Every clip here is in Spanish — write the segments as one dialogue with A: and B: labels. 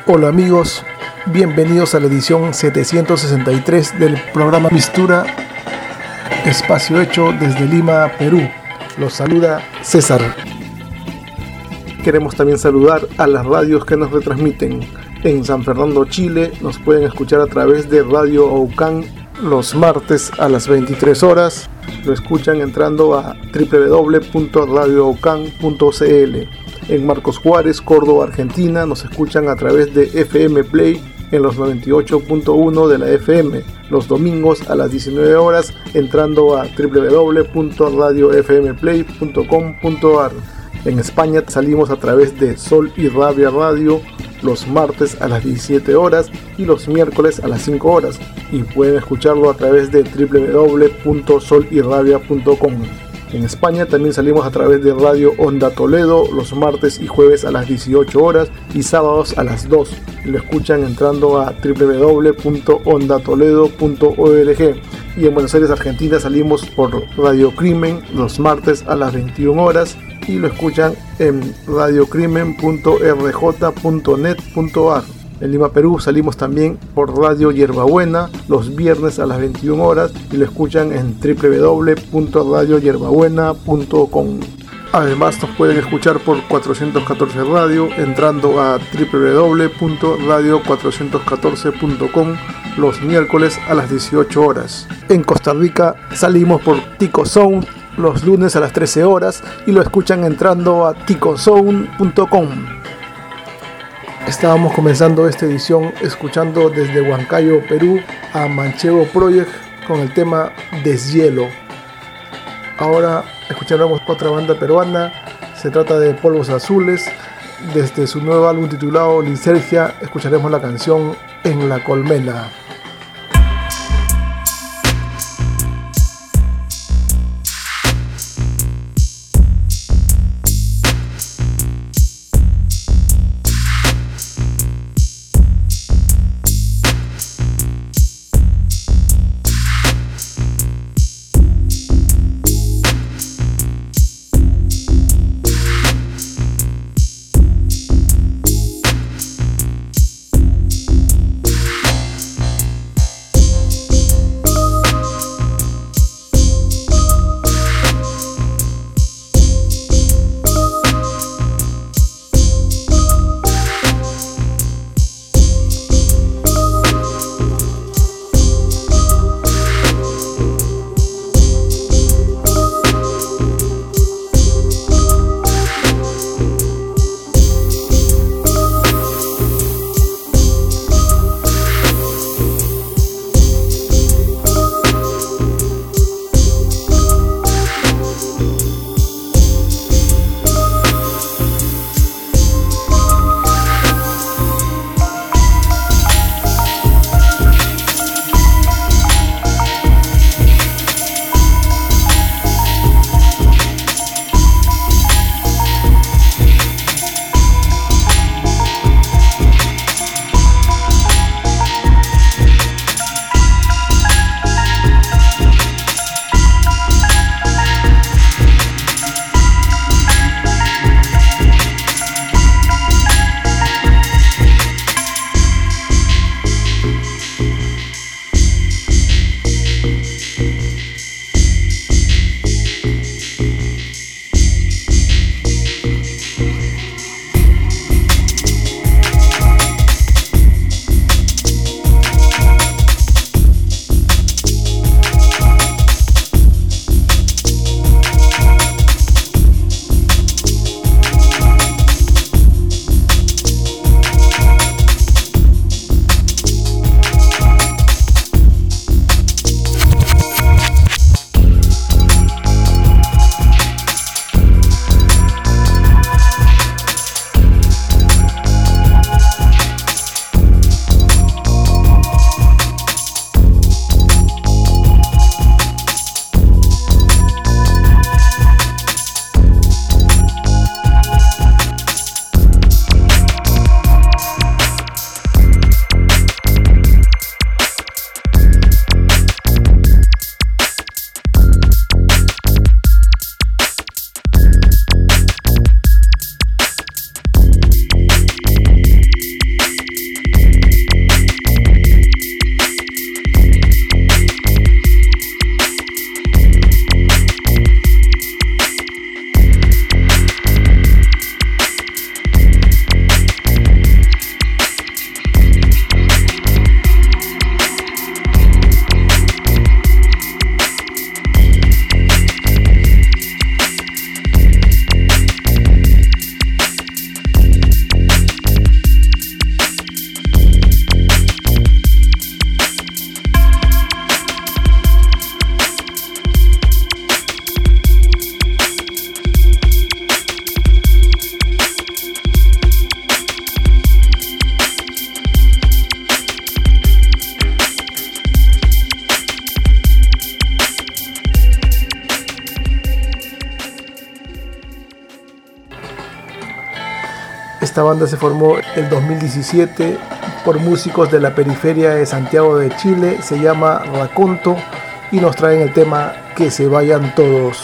A: Hola amigos, bienvenidos a la edición 763 del programa Mistura, espacio hecho desde Lima, Perú. Los saluda César. Queremos también saludar a las radios que nos retransmiten. En San Fernando, Chile, nos pueden escuchar a través de Radio Aucán los martes a las 23 horas. Lo escuchan entrando a www.radioaucán.cl. En Marcos Juárez, Córdoba, Argentina, nos escuchan a través de FM Play en los 98.1 de la FM, los domingos a las 19 horas, entrando a www.radiofmplay.com.ar. En España salimos a través de Sol y Rabia Radio los martes a las 17 horas y los miércoles a las 5 horas, y pueden escucharlo a través de www.solyrabia.com. En España también salimos a través de Radio Onda Toledo los martes y jueves a las 18 horas y sábados a las 2. Lo escuchan entrando a www.ondatoledo.org. Y en Buenos Aires, Argentina, salimos por Radio Crimen los martes a las 21 horas y lo escuchan en radiocrimen.rj.net.ar. En Lima, Perú, salimos también por Radio Hierbabuena los viernes a las 21 horas y lo escuchan en www.radiohierbabuena.com. Además, nos pueden escuchar por 414 Radio entrando a www.radio414.com los miércoles a las 18 horas. En Costa Rica salimos por Tico Sound los lunes a las 13 horas y lo escuchan entrando a ticosound.com. Estábamos comenzando esta edición escuchando desde Huancayo, Perú, a Manchego Project con el tema Deshielo. Ahora escucharemos otra banda peruana, se trata de Polvos Azules. Desde su nuevo álbum titulado Lisergia escucharemos la canción En la Colmena. Esta banda se formó el 2017 por músicos de la periferia de Santiago de Chile, se llama Raconto y nos traen el tema Que se vayan todos.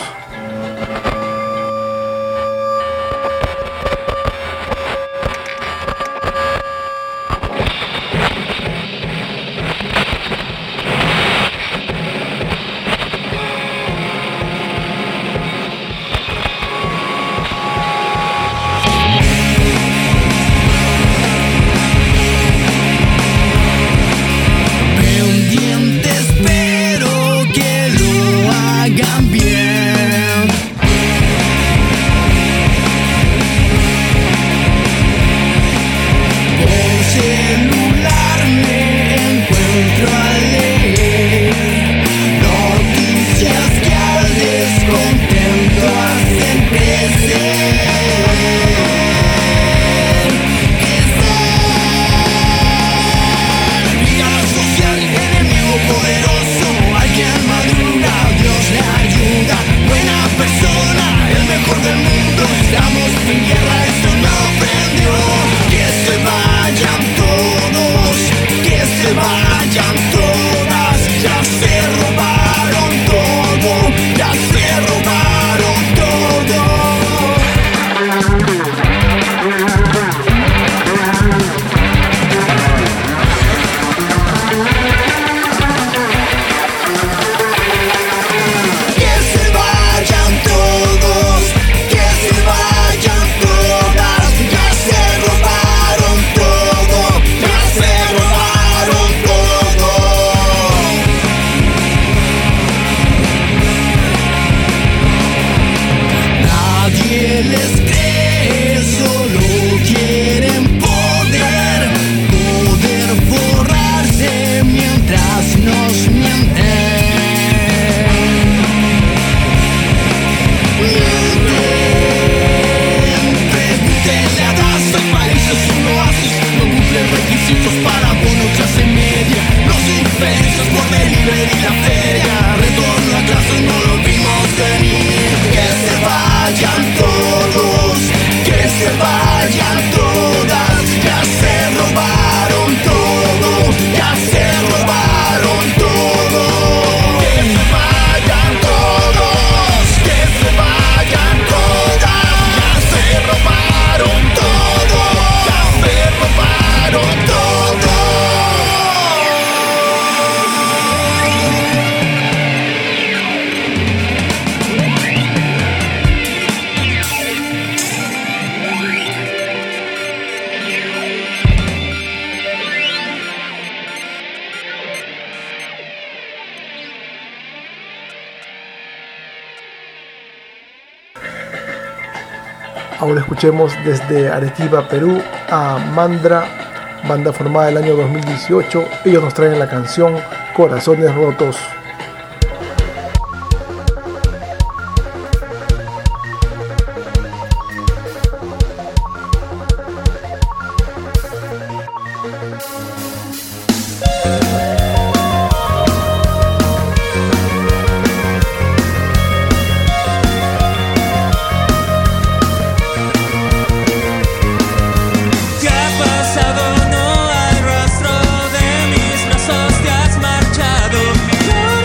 A: Ahora escuchemos desde Arequipa, Perú, a Mandra, banda formada el año 2018. Ellos nos traen la canción Corazones Rotos.
B: No hay rastro de mis brazos, te has marchado.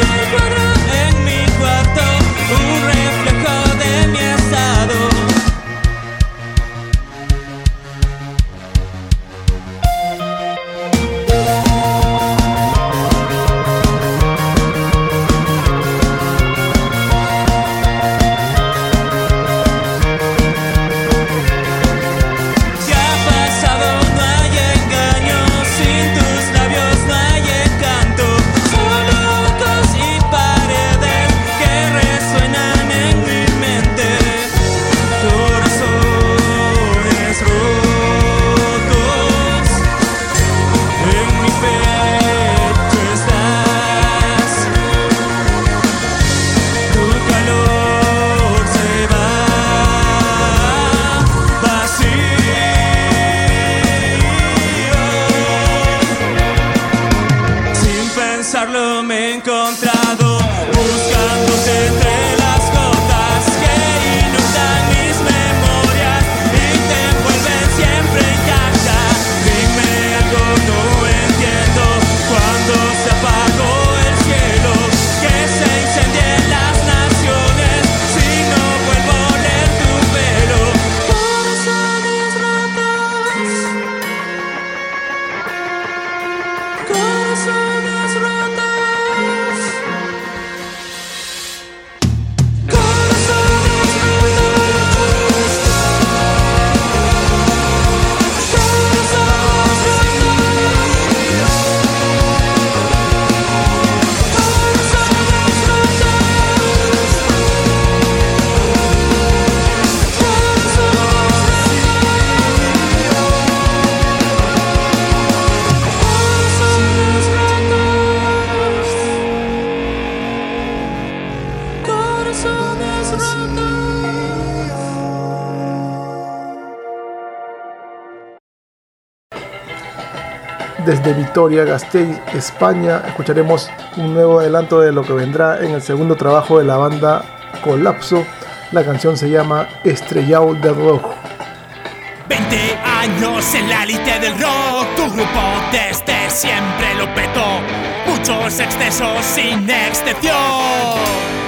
A: desde Vitoria-Gasteiz, España, escucharemos un nuevo adelanto de lo que vendrá en el segundo trabajo de la banda Colapso. La canción se llama Estrellao de Rojo.
B: 20 años en la élite del rock, tu grupo desde siempre lo petó. Muchos excesos sin excepción.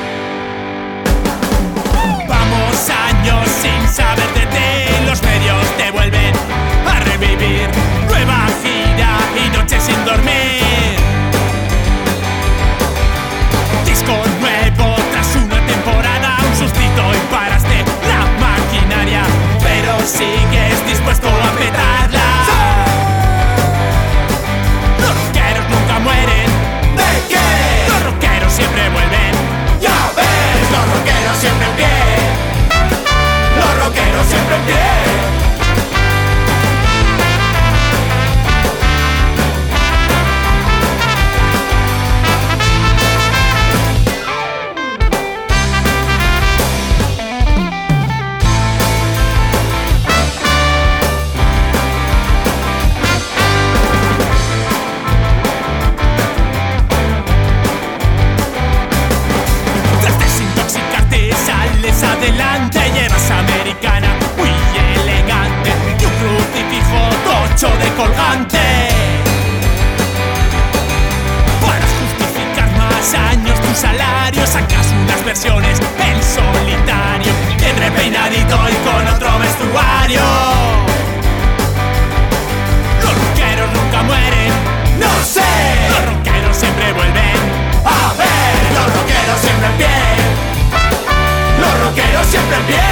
B: Vamos años sin saber de ti, los medios te vuelven a revivir. Nueva gira y noches sin dormir. Disco nuevo tras una temporada, un sustito y paraste la maquinaria, pero sigues dispuesto a petarla. Los rockeros nunca mueren. ¿De qué? Los rockeros siempre vuelven. Ya ves, los rockeros siempre en pie. Los rockeros siempre en pie. Adelante, llevas americana muy elegante y un crucifijo tocho de colgante. Para justificar más años tu salario, sacas unas versiones en solitario, bien repeinadito y con otro vestuario. Los rockeros nunca mueren, no sé. Los rockeros siempre vuelven. A ver, los rockeros siempre en pie. Los rockeros siempre en pie.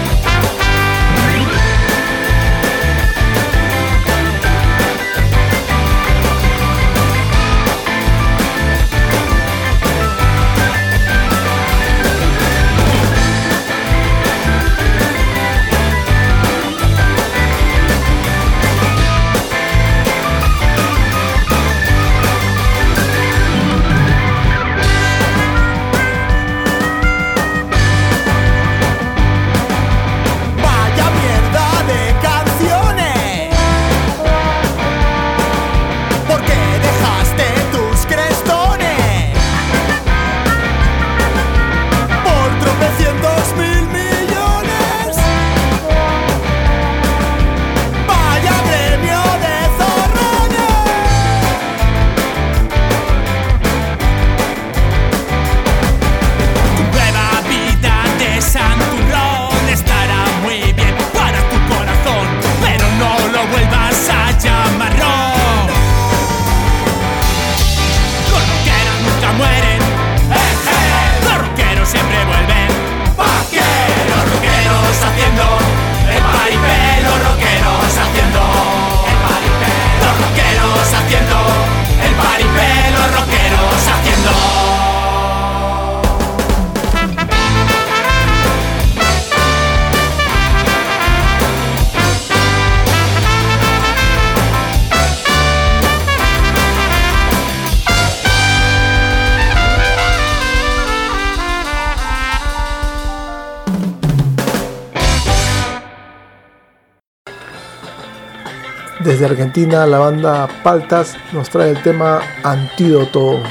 A: Desde Argentina, la banda Paltas nos trae el tema Antídoto.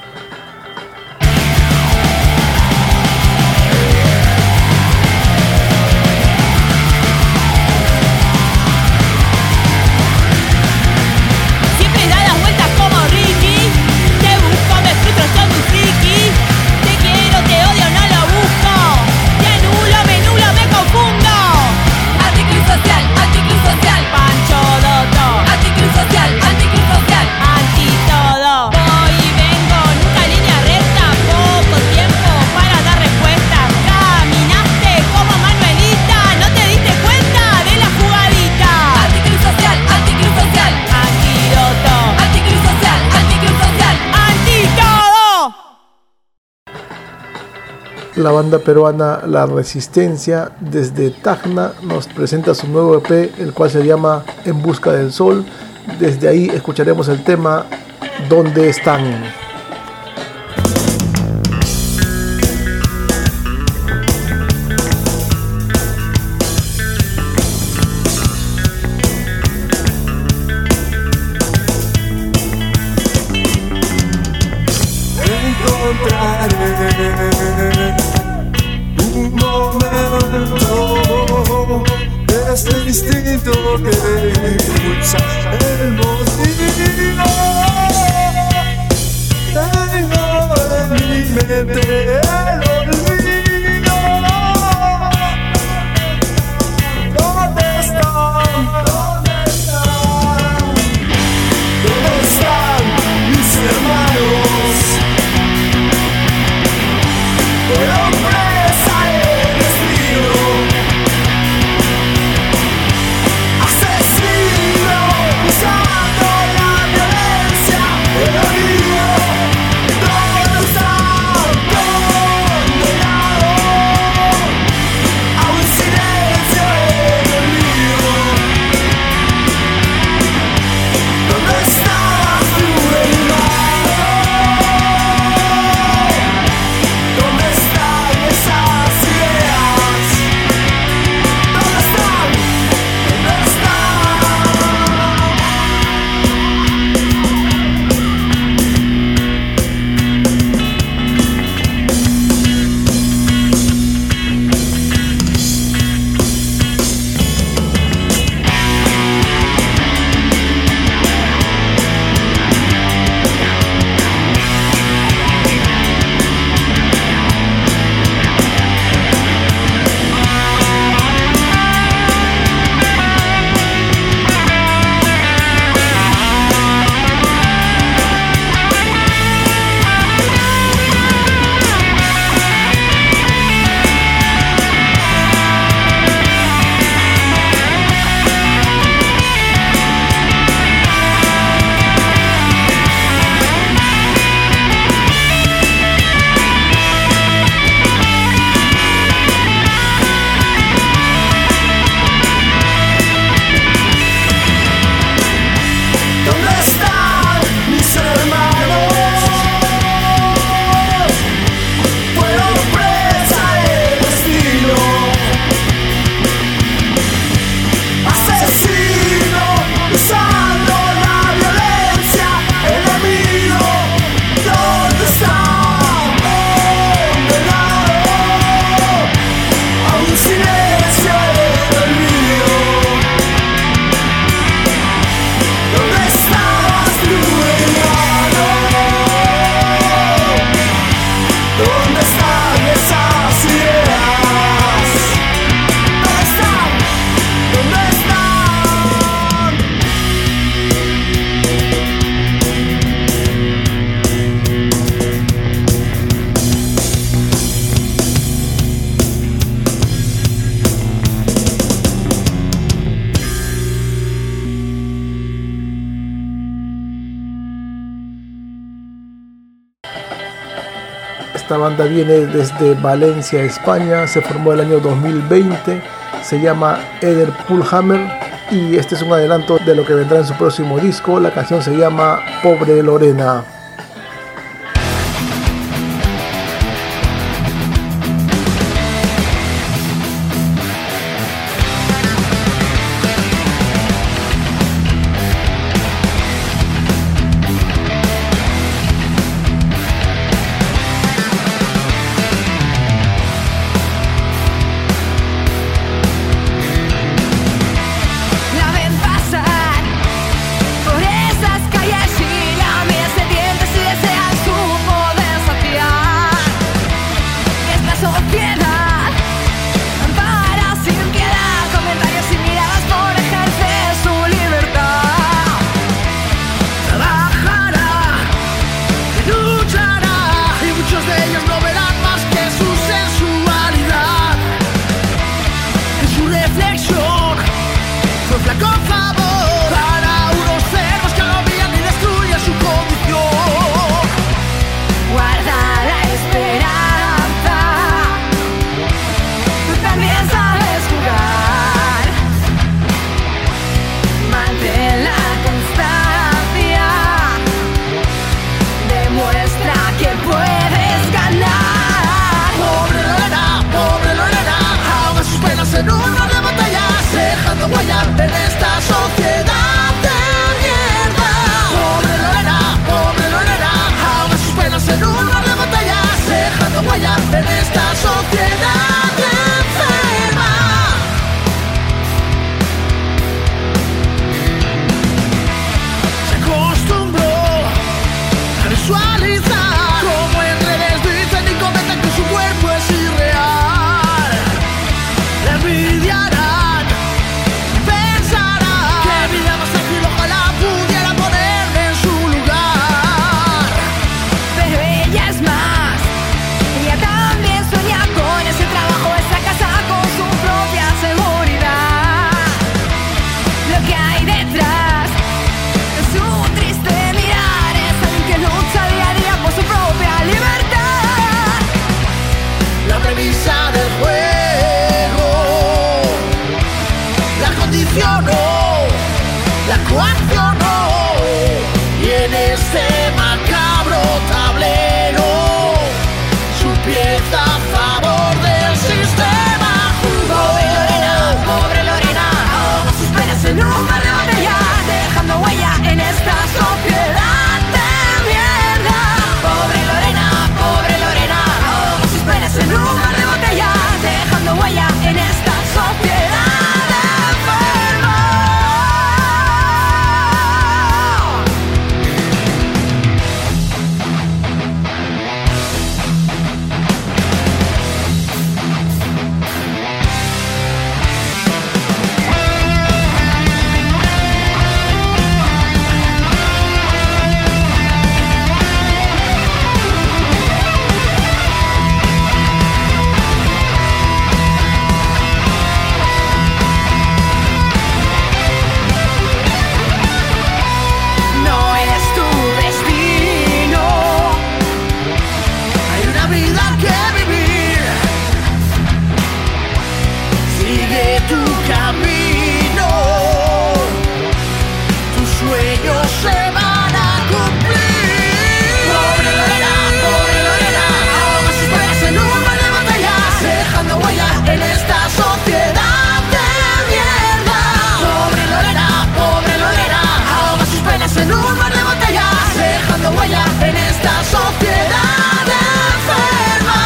A: La banda peruana La Resistencia desde Tacna nos presenta su nuevo EP, el cual se llama En Busca del Sol. Desde ahí escucharemos el tema ¿Dónde están?
C: este instinto que impulsa el motivo. Tengo en mi mente el olvido. ¿Dónde están? ¿Dónde están? ¿Dónde están mis hermanos? Fueron presa del destino. Asesino usando la violencia. El odio. ¿Dónde están? Condenados a un silencio en el olvido. ¿Dónde estabas tú, hermano? ¿Dónde están esas ideas? ¿Dónde están? ¿Dónde están mis hermanos? Fueron presa del destino. Asesino usando la violencia. Enemigo, ¿dónde están? Condenado a un silencio en el olvido. ¿Dónde estabas tú, hermano? ¿Dónde están esas ideas? ¿Dónde están? ¿Dónde están?
A: Esta banda viene desde Valencia, España, se formó el año 2020, se llama Eder Pullhammer y este es un adelanto de lo que vendrá en su próximo disco. La canción se llama Pobre Lorena.
D: La ven pasar por esas calles y la mies de tiempo.
C: de tu camino. Tus sueños se van a cumplir. Pobre Lorena, ahoga sus penas en un mar de batallas, dejando huella en esta sociedad de mierda. Pobre Lorena, ahoga sus penas en un mar de batallas, dejando huella en esta sociedad enferma.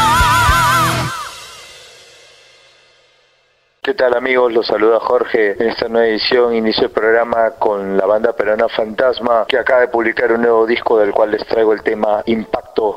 D: ¿Qué tal, amigos? Los saluda Jorge. En esta nueva edición inicio el programa con la banda peruana Fantasma, que acaba de publicar un nuevo disco del cual les traigo el tema Impacto.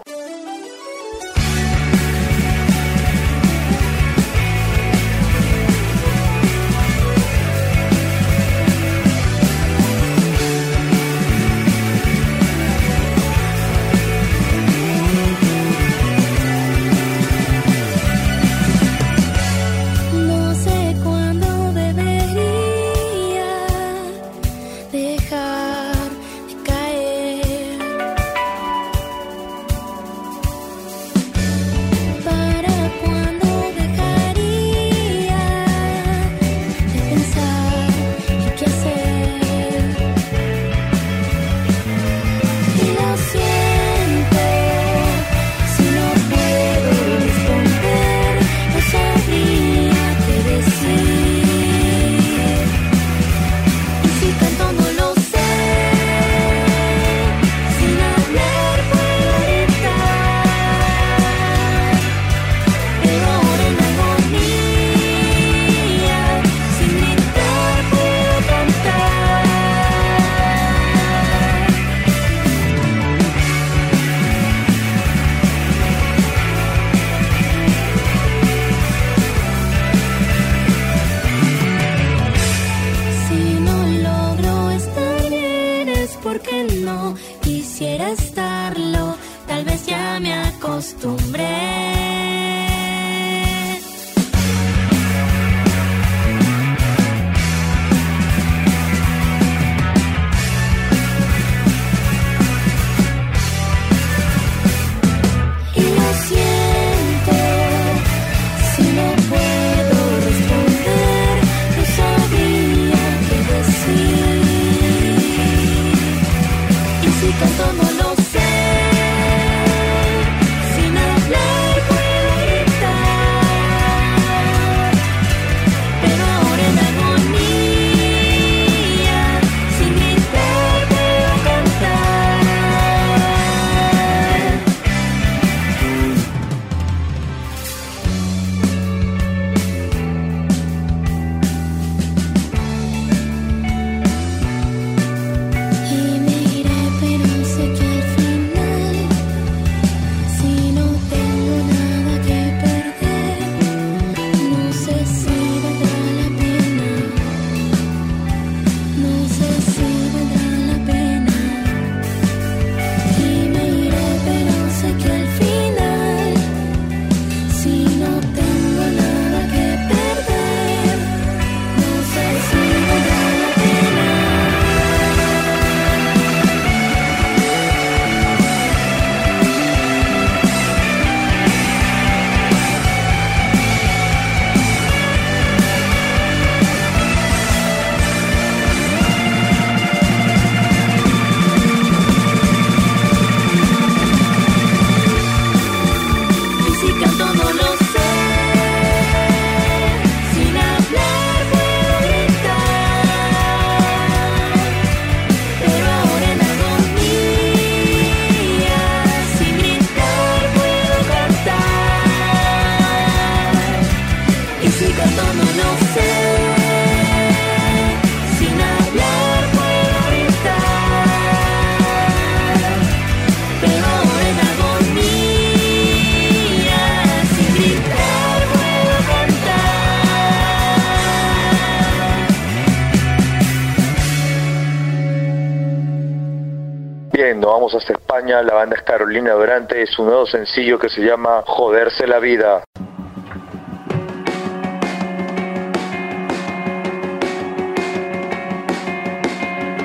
D: Bien, nos vamos hasta España. La banda es Carolina Durante, su nuevo sencillo que se llama Joderse la Vida.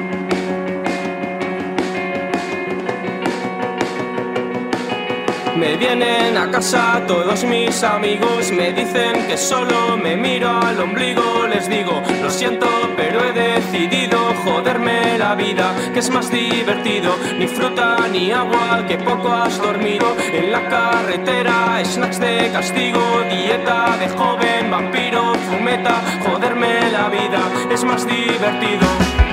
E: Me vienen a casa todos mis amigos, me dicen que solo me miro al ombligo. Les digo, lo siento, pero he decidido joderme la vida, que es más divertido. Ni fruta ni agua, que poco has dormido. En la carretera, snacks de castigo, dieta de joven, vampiro, fumeta. Joderme la vida es más divertido.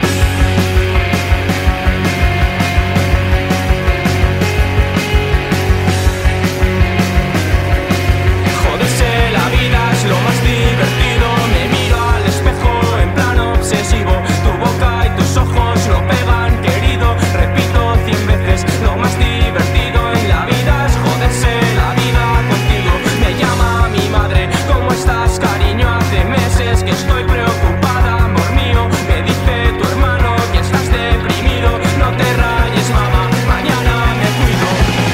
E: Lo más divertido, me miro al espejo en plan obsesivo. Tu boca y tus ojos lo pegan, querido. Repito 100 veces, lo más divertido en la vida es joderse la vida contigo. Me llama mi madre, ¿cómo estás, cariño? Hace meses que estoy preocupada, amor mío. Me dice tu hermano que estás deprimido. No te rayes, mamá, mañana me cuido.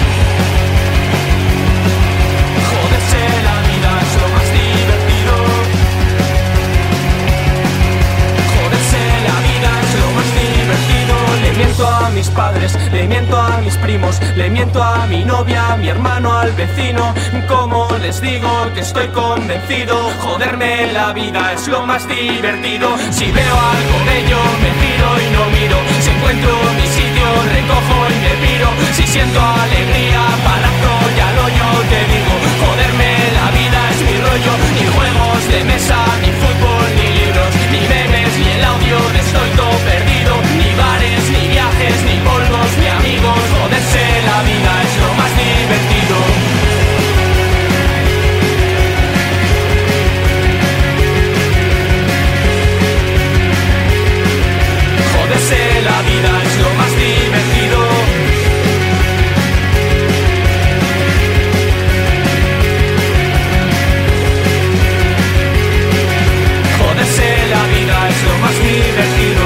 E: Joderse la vida es lo más divertido. Joderse la vida es lo más divertido. Le miento a mis padres, le miento a mis primos, le miento a mi novia, a mi hermano, al vecino. Como les digo que estoy convencido, joderme la vida es lo más divertido. Si veo algo bello me giro y no miro. Si encuentro mi sitio recojo y me piro. Si siento alegría palazo y al hoyo te digo, joderme la vida es mi rollo. Ni juegos de mesa, ni fútbol, ni libros, ni memes, ni el audio de estoy todo perdido. Ni bares, ni viajes, ni polvos, ni amigos. Joderse la vida es lo más divertido. Joderse la vida es lo más divertido. Joderse la vida es lo más divertido.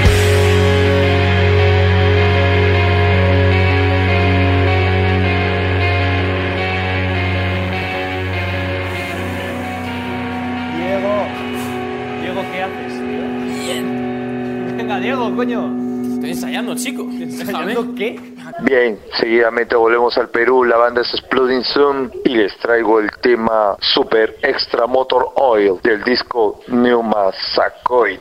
F: Diego, ¿qué haces, tío? Bien. Venga, Diego, coño.
E: Estoy ensayando, chico.
F: ¿Ensayando qué?
D: Bien, seguidamente volvemos al Perú, la banda es Exploding Zoom y les traigo el tema Super Extra Motor Oil del disco Pneuma Sacoid.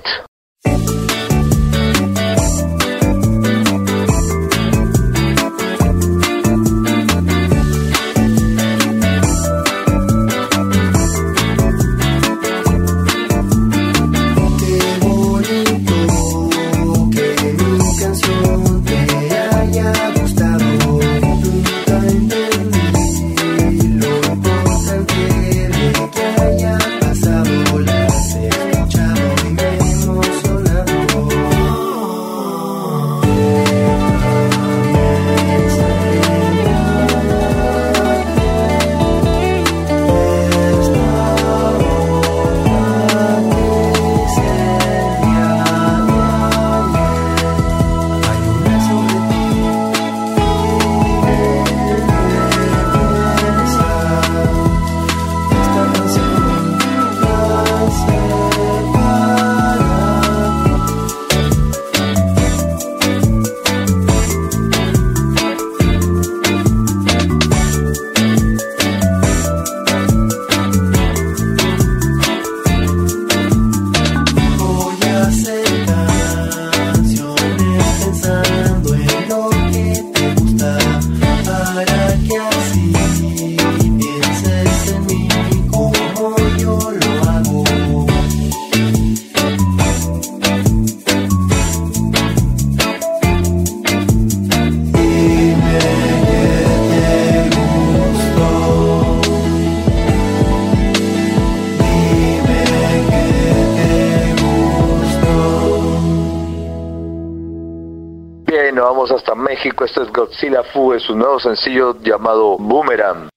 D: Nos vamos hasta México. Esto es Godzilla Fu, es su nuevo sencillo llamado Boomerang.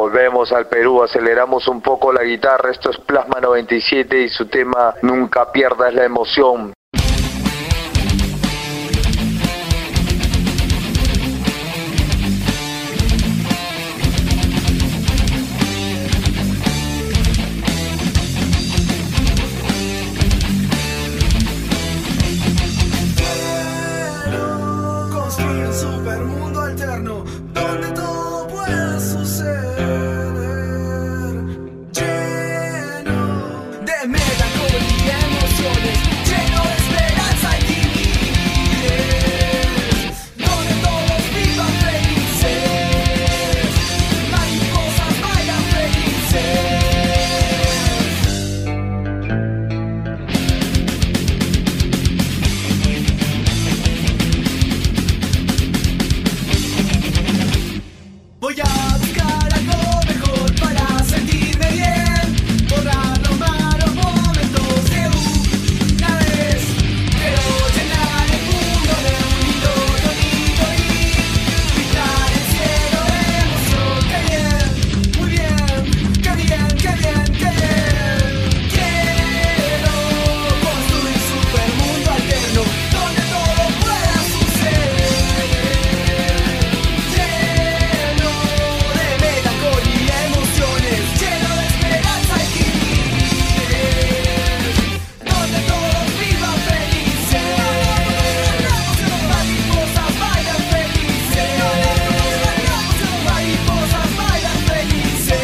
D: Volvemos al Perú, aceleramos un poco la guitarra. Esto es Plasma 97 y su tema Nunca pierdas la emoción.
C: Construir un supermundo alterno donde todo pueda suceder, lleno de melancolía y emociones, lleno de esperanza y timidez, donde todos vivan felices, mariposas bailan felices. Voy a buscar algo mejor para sentirme bien, borrar los malos momentos de una vez. Quiero llenar el mundo de un lindo tonito y pintar el cielo de emoción. ¡Qué bien! Muy bien, qué bien, qué bien, qué bien. Quiero construir un supermundo alterno donde todo pueda suceder, lleno de melancolía, emociones, lleno de esperanza y timidez, donde todos vivan felices, mariposas bailan felices, mariposas bailan felices.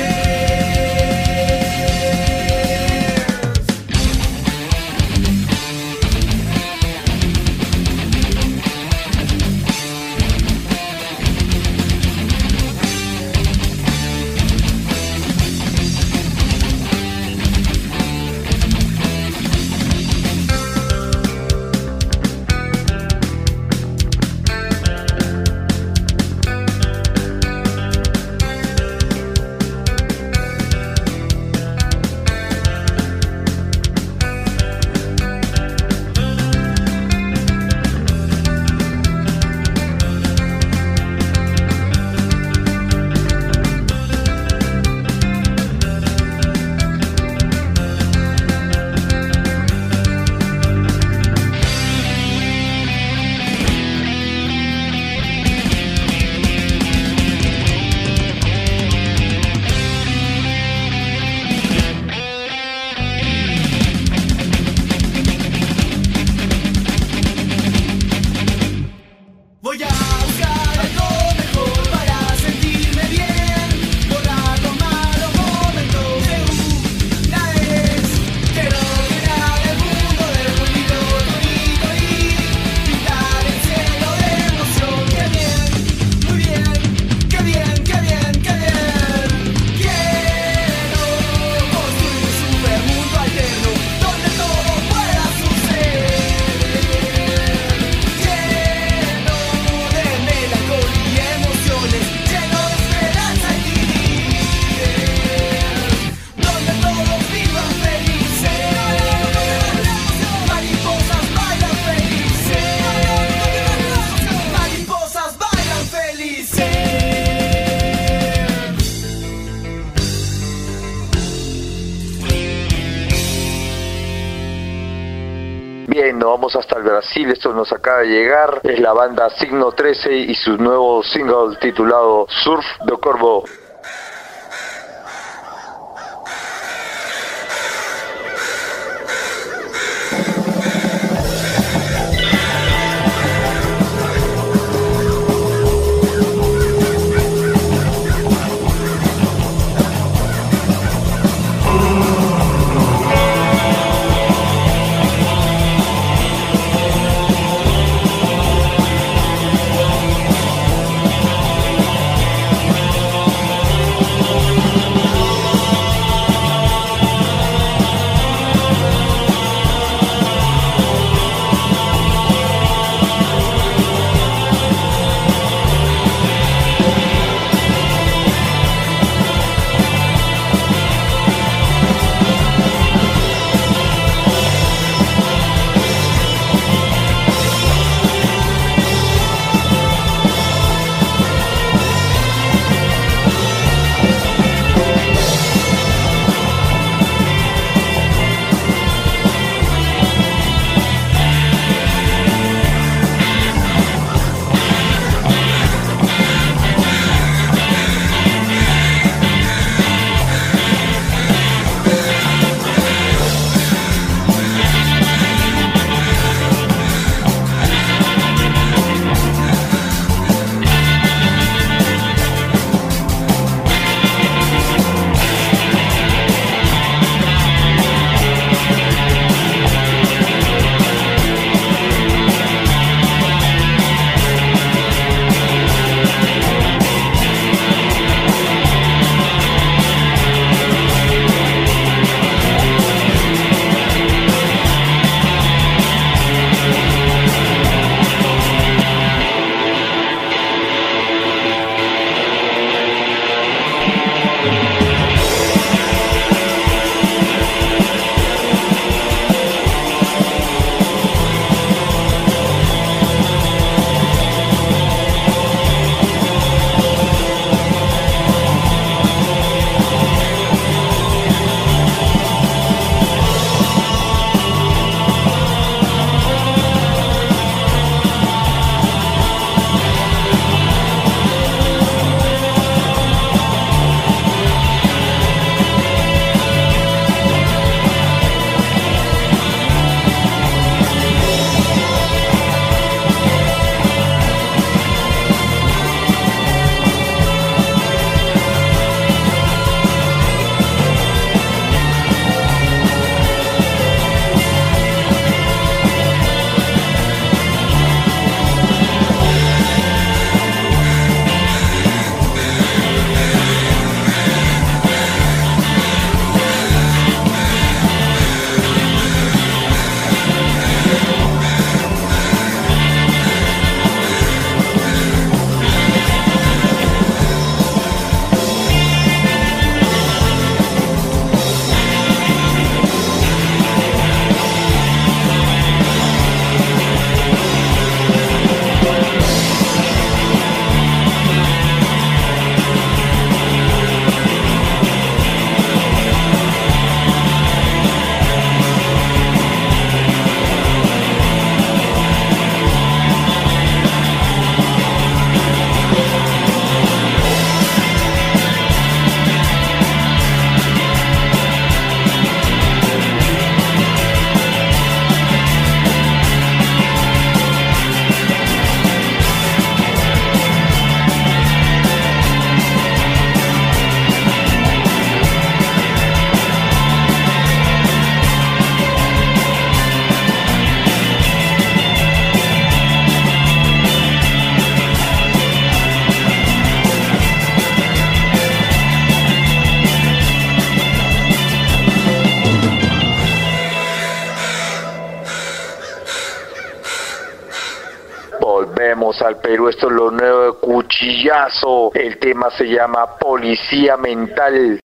C: Voy a buscar algo mejor para sentirme bien, borrar los malos momentos de una vez. Quiero llenar el mundo de un lindo tonito y pintar el cielo de emoción. ¡Qué bien! Muy bien, qué bien, qué bien, qué bien. Quiero construir un supermundo alterno donde todo pueda suceder, lleno de melancolía, emociones, lleno de esperanza y timidez, donde todos vivan felices, mariposas bailan felices, mariposas bailan felices.
D: Bien, nos vamos hasta el Brasil. Esto nos acaba de llegar. Es la banda Signo 13 y su nuevo single titulado Surf do Corvo. volvemos al Perú. Esto es lo nuevo de Cuchillazo. El tema se llama Policía Mental.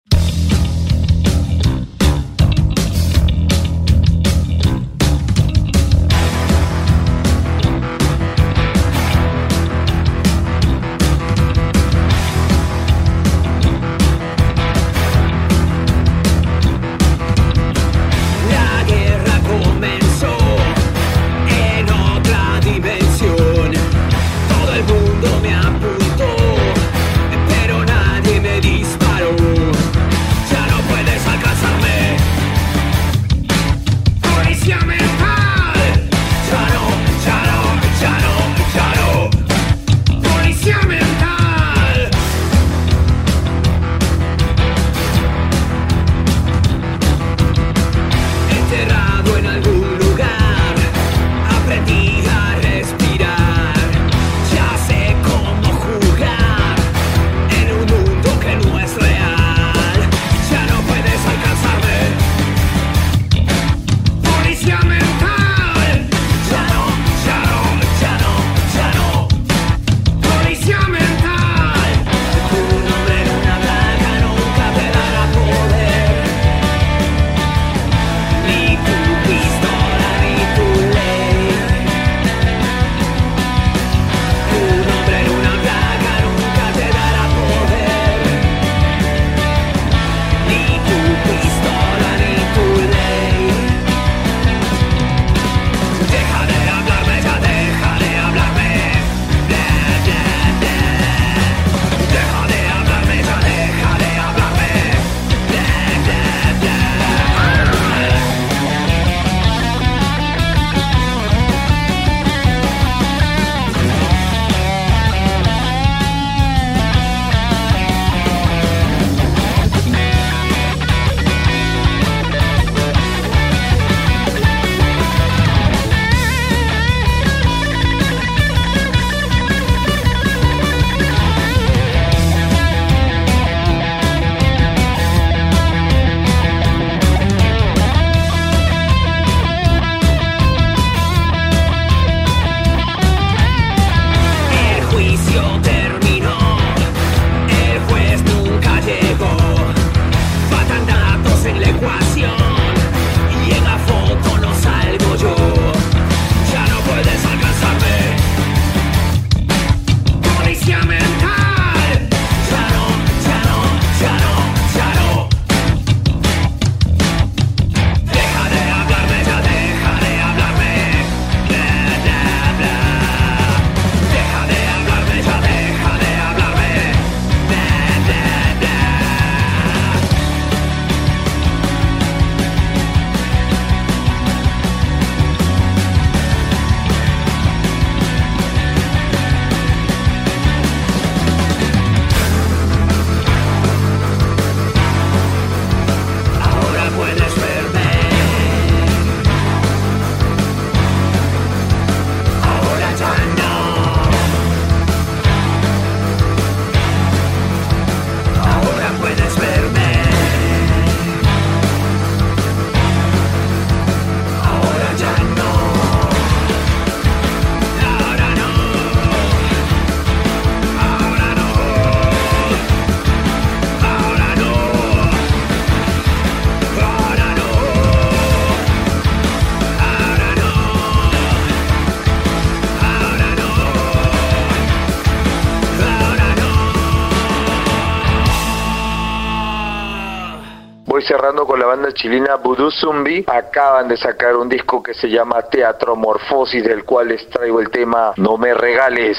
D: Cerrando con la banda chilena Voodoo Zombie, acaban de sacar un disco que se llama Teatromorfosis, del cual les traigo el tema No me regales.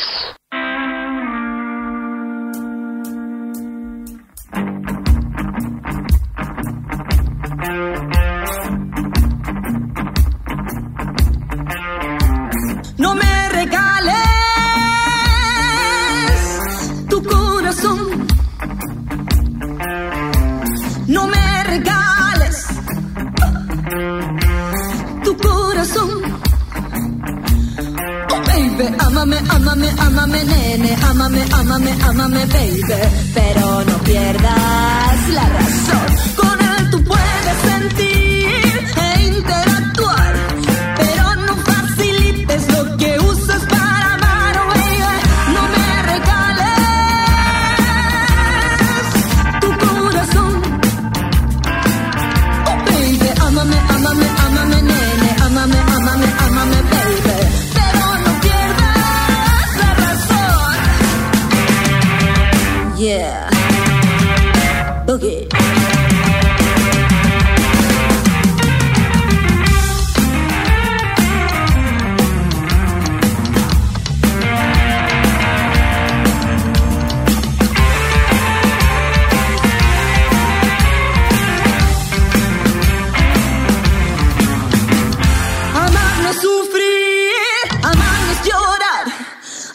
C: No me regales tu corazón, no me regales tu corazón. Oh baby, ámame, ámame, ámame nene, ámame, ámame, ámame baby, pero no pierdas la razón. Con él tú puedes sentir e interactuar, pero no facilites lo que usas para amar. Oh,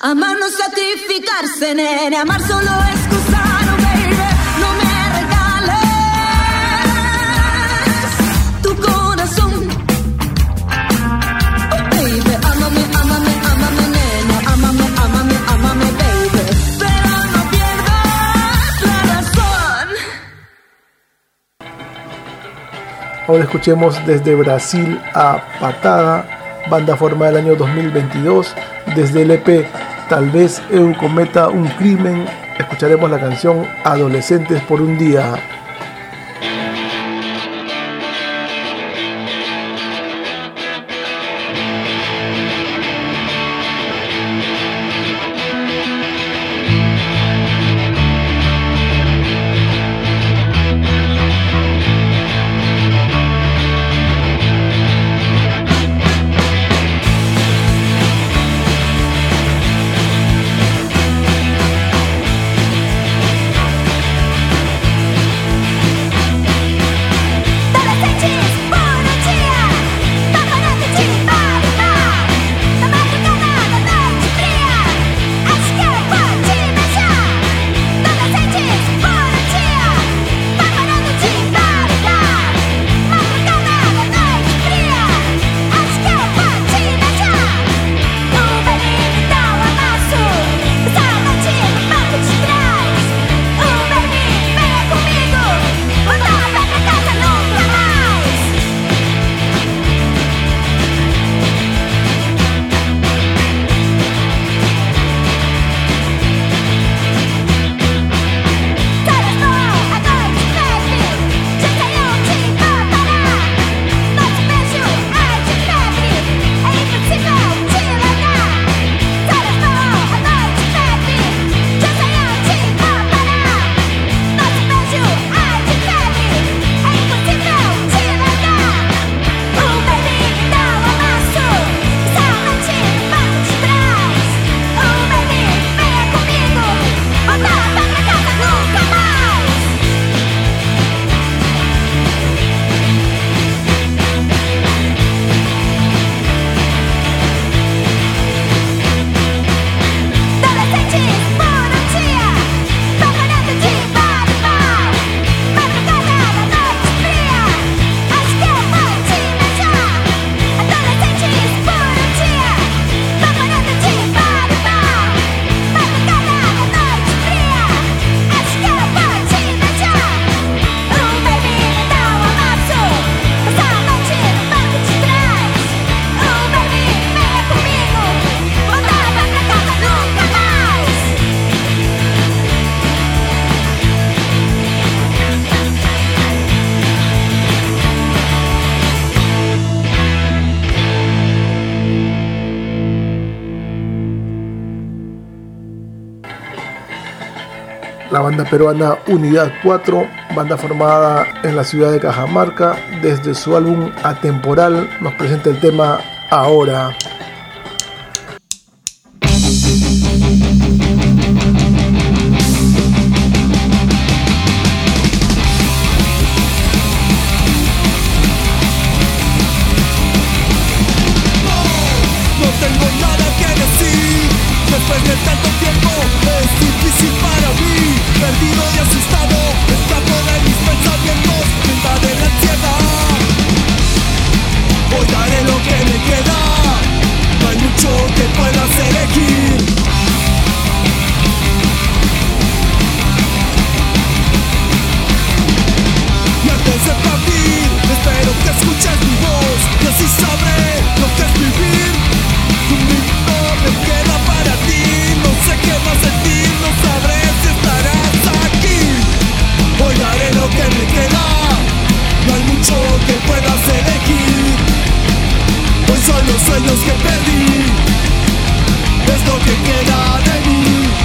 C: Amar no sacrificarse, nene. Amar solo es gozar, oh baby. No me regales tu corazón. Oh baby, ámame, ámame, ámame, nene. Ámame, ámame, ámame, baby. Pero no pierdas la razón.
A: Ahora escuchemos desde Brasil a Patada, banda formada el año 2022, desde el EP Tal vez eu cometa un crimen. Escucharemos la canción Adolescentes por un día. La banda peruana Unidad 4, banda formada en la ciudad de Cajamarca, desde su álbum Atemporal nos presenta el tema Ahora.
B: No tengo nada que decir, después de tanto tiempo es difícil para mí. Perdido y asustado, escapo de mis pensamientos, me invade la ansiedad. Hoy daré lo que me queda, no hay mucho que puedas elegir. Y antes de partir, espero que escuches mi voz, y así sabré lo que es vivir. Un minuto me queda para ti, no sé qué vas a sentir, no sabré si estarás aquí. Hoy haré lo que me queda, no hay mucho que puedas elegir. Hoy son los sueños que perdí, es lo que queda de mí.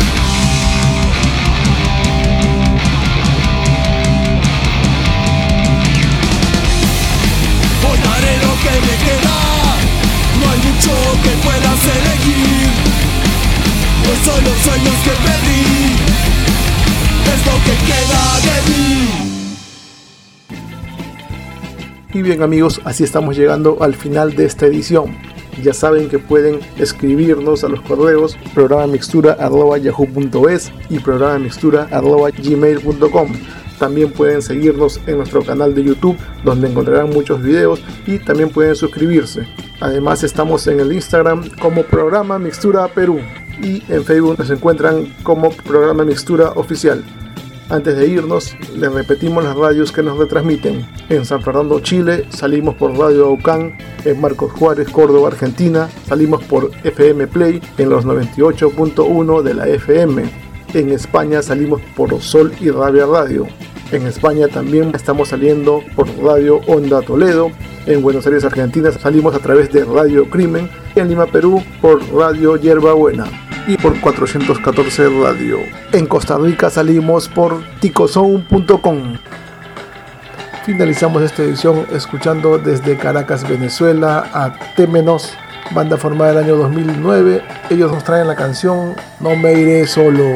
B: Hoy haré lo que me queda, no hay mucho que puedas elegir. Hoy son los sueños que perdí, es lo que queda de mí.
A: Y bien amigos, así estamos llegando al final de esta edición. Ya saben que pueden escribirnos a los correos programamixtura@yahoo.es y programamixtura@gmail.com. También pueden seguirnos en nuestro canal de YouTube, donde encontrarán muchos videos, y también pueden suscribirse. Además, estamos en el Instagram como Programa Mixtura Perú y en Facebook nos encuentran como Programa Mixtura Oficial. Antes de irnos, les repetimos las radios que nos retransmiten. En San Fernando, Chile, salimos por Radio Aucán. En Marcos Juárez, Córdoba, Argentina, salimos por FM Play en los 98.1 de la FM. En España salimos por Sol y Rabia Radio. En España también estamos saliendo por Radio Onda Toledo. En Buenos Aires, Argentina, salimos a través de Radio Crimen. Y en Lima, Perú, por Radio Hierbabuena y por 414 Radio. En Costa Rica salimos por ticozone.com. Finalizamos esta edición escuchando desde Caracas, Venezuela, a Témenos, banda formada en el año 2009. Ellos nos traen la canción No me iré solo.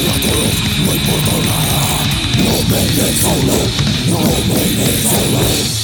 B: No me dejes solo.